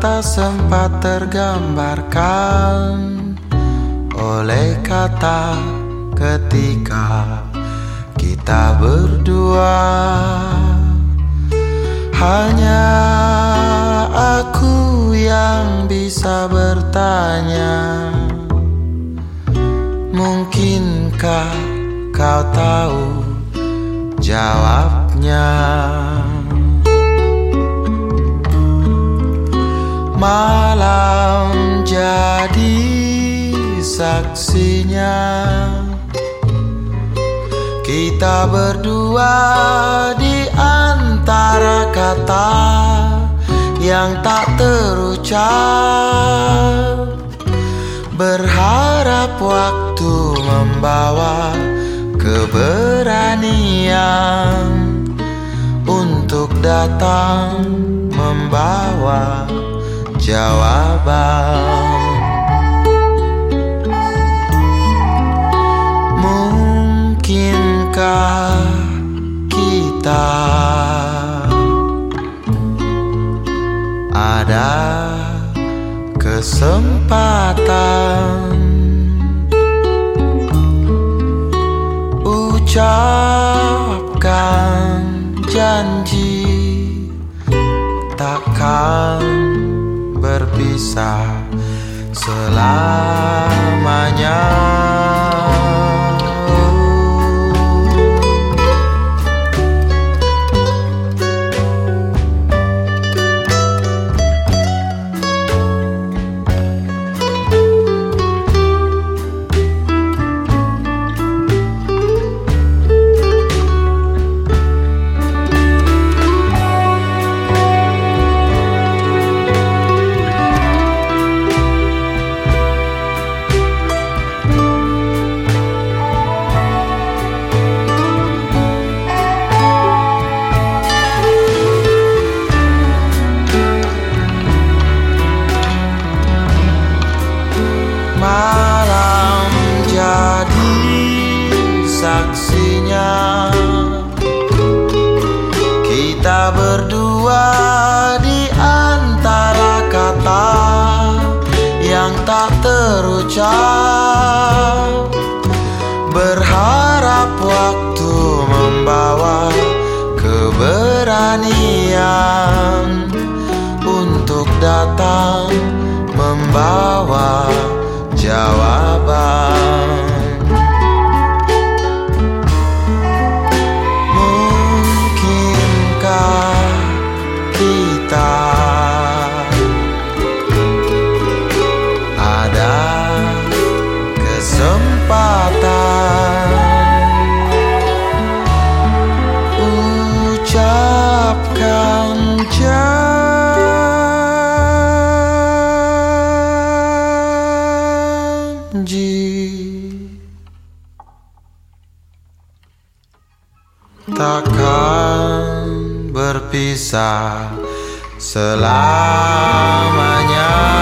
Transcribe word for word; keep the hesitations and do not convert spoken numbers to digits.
tak sempat tergambarkan oleh kata ketika kita berdua. Hanya aku yang bisa bertanya, mungkinkah kau tahu jawabnya? Malam jadi saksinya, kita berdua di antara kata yang tak terucap, berharap waktu membawa keberanian untuk datang membawa jawaban. Mungkinkah kita ada kesempatan ucapkan janji takkan berpisah selamanya. Malam jadi saksinya, kita berdua di antara kata yang tak terucap, berharap waktu membawa keberanian untuk datang membawa jawaban. Mungkinkah kita ada kesempatan ucapkan janji takkan berpisah selamanya.